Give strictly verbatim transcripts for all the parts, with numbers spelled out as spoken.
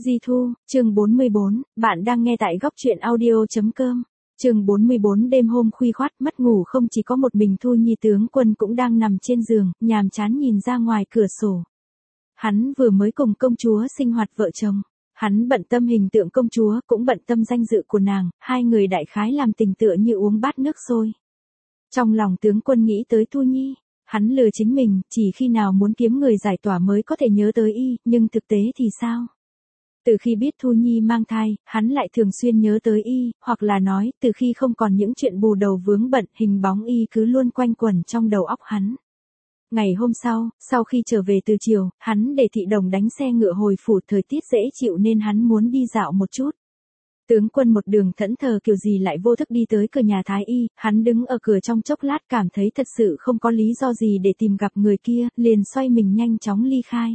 Di Thu, chương bốn mươi bốn, bạn đang nghe tại góc truyện audio.com. Chương bốn mươi bốn đêm hôm khuya khoắt mất ngủ không chỉ có một mình Thu Nhi, tướng quân cũng đang nằm trên giường, nhàm chán nhìn ra ngoài cửa sổ. Hắn vừa mới cùng công chúa sinh hoạt vợ chồng. Hắn bận tâm hình tượng công chúa, cũng bận tâm danh dự của nàng, hai người đại khái làm tình tựa như uống bát nước sôi. Trong lòng tướng quân nghĩ tới Thu Nhi. Hắn lừa chính mình, chỉ khi nào muốn kiếm người giải tỏa mới có thể nhớ tới y, nhưng thực tế thì sao? Từ khi biết Thu Nhi mang thai, hắn lại thường xuyên nhớ tới y, hoặc là nói, từ khi không còn những chuyện bù đầu vướng bận, hình bóng y cứ luôn quanh quẩn trong đầu óc hắn. Ngày hôm sau, sau khi trở về từ chiều, hắn để thị đồng đánh xe ngựa hồi phủ, thời tiết dễ chịu nên hắn muốn đi dạo một chút. Tướng quân một đường thẫn thờ kiểu gì lại vô thức đi tới cửa nhà Thái Y, hắn đứng ở cửa trong chốc lát cảm thấy thật sự không có lý do gì để tìm gặp người kia, liền xoay mình nhanh chóng ly khai.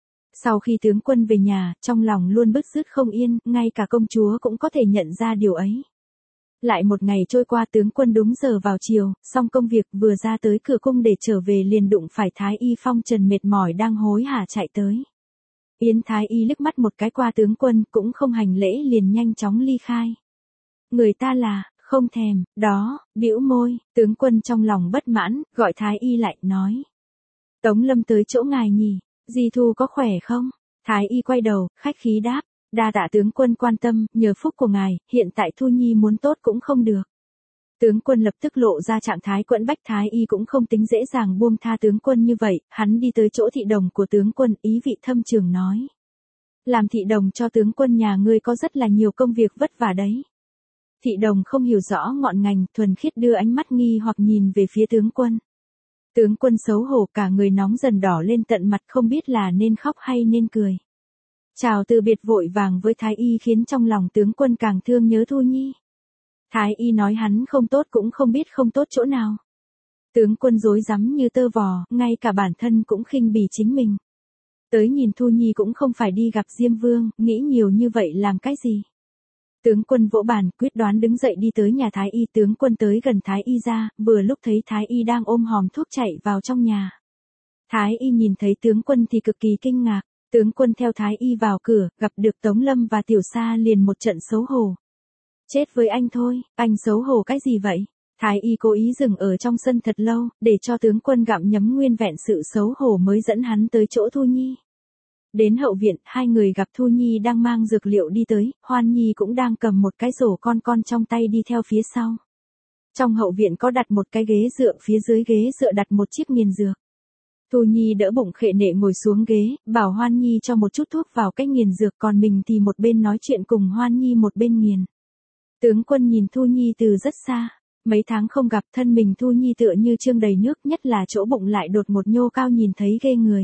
Sau khi tướng quân về nhà, trong lòng luôn bứt rứt không yên, ngay cả công chúa cũng có thể nhận ra điều ấy. Lại một ngày trôi qua, tướng quân đúng giờ vào chiều, xong công việc vừa ra tới cửa cung để trở về liền đụng phải Thái Y phong trần mệt mỏi đang hối hả chạy tới. Yến Thái Y liếc mắt một cái qua tướng quân, cũng không hành lễ liền nhanh chóng ly khai. Người ta là, không thèm, đó, bĩu môi, tướng quân trong lòng bất mãn, gọi Thái Y lại, nói. Tống Lâm tới chỗ ngài nhỉ, Di Thu có khỏe không? Thái Y quay đầu, khách khí đáp, đa tạ tướng quân quan tâm, nhờ phúc của ngài, hiện tại Thu Nhi muốn tốt cũng không được. Tướng quân lập tức lộ ra trạng thái quẫn bách. Thái Y cũng không tính dễ dàng buông tha tướng quân như vậy, hắn đi tới chỗ thị đồng của tướng quân, ý vị thâm trường nói. Làm thị đồng cho tướng quân nhà ngươi có rất là nhiều công việc vất vả đấy. Thị đồng không hiểu rõ ngọn ngành, thuần khiết đưa ánh mắt nghi hoặc nhìn về phía tướng quân. Tướng quân xấu hổ, cả người nóng dần đỏ lên tận mặt, không biết là nên khóc hay nên cười. Chào từ biệt vội vàng với Thái Y khiến trong lòng tướng quân càng thương nhớ Thu Nhi. Thái Y nói hắn không tốt cũng không biết không tốt chỗ nào. Tướng quân rối rắm như tơ vò, ngay cả bản thân cũng khinh bỉ chính mình. Tới nhìn Thu Nhi cũng không phải đi gặp Diêm Vương, nghĩ nhiều như vậy làm cái gì. Tướng quân vỗ bàn, quyết đoán đứng dậy đi tới nhà Thái Y. Tướng quân tới gần Thái Y ra, vừa lúc thấy Thái Y đang ôm hòm thuốc chạy vào trong nhà. Thái Y nhìn thấy tướng quân thì cực kỳ kinh ngạc. Tướng quân theo Thái Y vào cửa, gặp được Tống Lâm và Tiểu Sa liền một trận xấu hổ. Chết với anh thôi, anh xấu hổ cái gì vậy? Thái Y cố ý dừng ở trong sân thật lâu, để cho tướng quân gặm nhấm nguyên vẹn sự xấu hổ mới dẫn hắn tới chỗ Thu Nhi. Đến hậu viện, hai người gặp Thu Nhi đang mang dược liệu đi tới, Hoan Nhi cũng đang cầm một cái rổ con con trong tay đi theo phía sau. Trong hậu viện có đặt một cái ghế dựa, phía dưới ghế dựa đặt một chiếc nghiền dược. Thu Nhi đỡ bụng khệ nệ ngồi xuống ghế, bảo Hoan Nhi cho một chút thuốc vào cái nghiền dược, còn mình thì một bên nói chuyện cùng Hoan Nhi một bên nghiền. Tướng quân nhìn Thu Nhi từ rất xa, mấy tháng không gặp, thân mình Thu Nhi tựa như trương đầy nước, nhất là chỗ bụng lại đột một nhô cao nhìn thấy ghê người.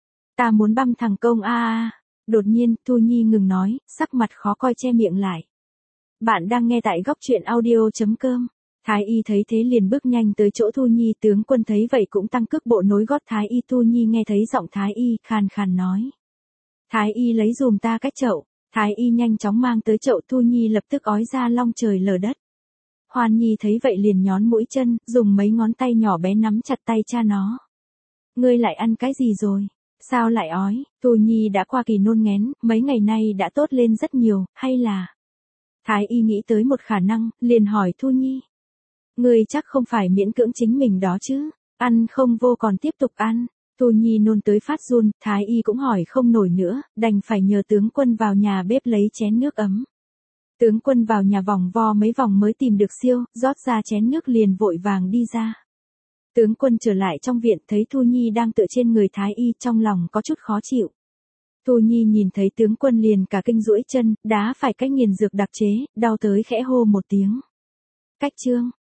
Ta muốn băm thằng công a a. Đột nhiên, Thu Nhi ngừng nói, sắc mặt khó coi che miệng lại. Bạn đang nghe tại góc truyện audio.com. Thái Y thấy thế liền bước nhanh tới chỗ Thu Nhi, tướng quân thấy vậy cũng tăng cước bộ nối gót Thái Y. Thu Nhi nghe thấy giọng Thái Y, khàn khàn nói. Thái Y lấy dùm ta cái chậu. Thái Y nhanh chóng mang tới chậu, Thu Nhi lập tức ói ra long trời lở đất. Hoan Nhi thấy vậy liền nhón mũi chân, dùng mấy ngón tay nhỏ bé nắm chặt tay cha nó. Ngươi lại ăn cái gì rồi? Sao lại ói? Thu Nhi đã qua kỳ nôn nghén, mấy ngày nay đã tốt lên rất nhiều, hay là... Thái Y nghĩ tới một khả năng, liền hỏi Thu Nhi. Ngươi chắc không phải miễn cưỡng chính mình đó chứ, ăn không vô còn tiếp tục ăn. Thu Nhi nôn tới phát run, Thái Y cũng hỏi không nổi nữa, đành phải nhờ tướng quân vào nhà bếp lấy chén nước ấm. Tướng quân vào nhà vòng vo mấy vòng mới tìm được siêu, rót ra chén nước liền vội vàng đi ra. Tướng quân trở lại trong viện thấy Thu Nhi đang tựa trên người Thái Y, trong lòng có chút khó chịu. Thu Nhi nhìn thấy tướng quân liền cả kinh duỗi chân, đá phải cái nghiền dược đặc chế, đau tới khẽ hô một tiếng. Cách chương,